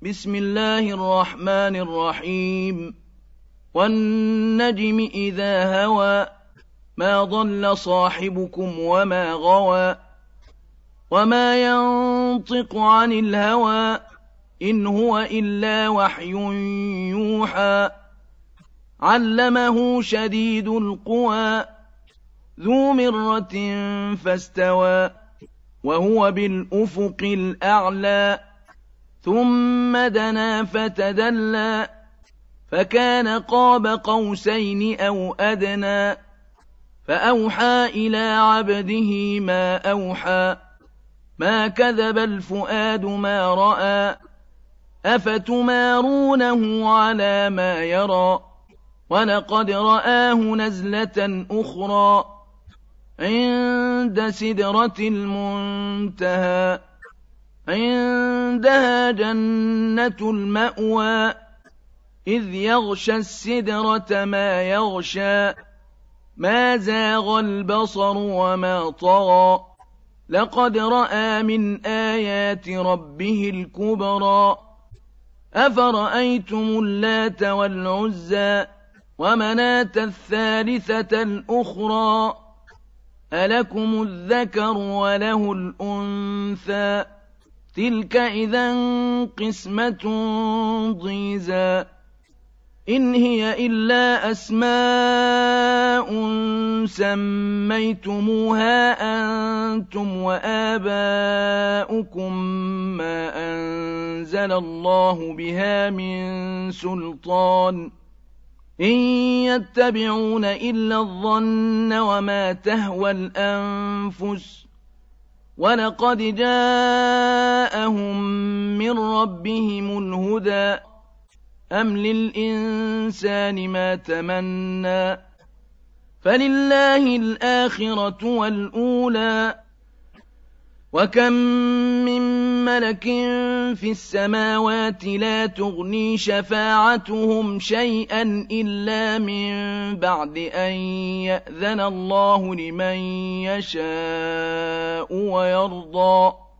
بسم الله الرحمن الرحيم والنجم إذا هوى ما ضل صاحبكم وما غوى وما ينطق عن الهوى إن هو إلا وحي يوحى علمه شديد القوى ذو مرة فاستوى وهو بالأفق الأعلى ثم دنا فتدلى فكان قاب قوسين أو أدنى فأوحى إلى عبده ما أوحى ما كذب الفؤاد ما رأى أفتمارونه على ما يرى ولقد رآه نزلة أخرى عند سدرة المنتهى عندها جنة المأوى إذ يغشى السدرة ما يغشى ما زاغ البصر وما طغى لقد رأى من آيات ربه الكبرى أفرأيتم اللات والعزى ومناة الثالثة الأخرى ألكم الذكر وله الأنثى تلك إذا قسمة ضيزى إن هي إلا أسماء سميتموها أنتم وآباؤكم ما أنزل الله بها من سلطان إن يتبعون إلا الظن وما تهوى الأنفس ولقد جاءهم من ربهم الهدى أم للإنسان ما تمنى فلله الآخرة والأولى وكم من ملك في السماوات لا تغني شفاعتهم شيئا إلا من بعد أن يأذن الله لمن يشاء ويرضى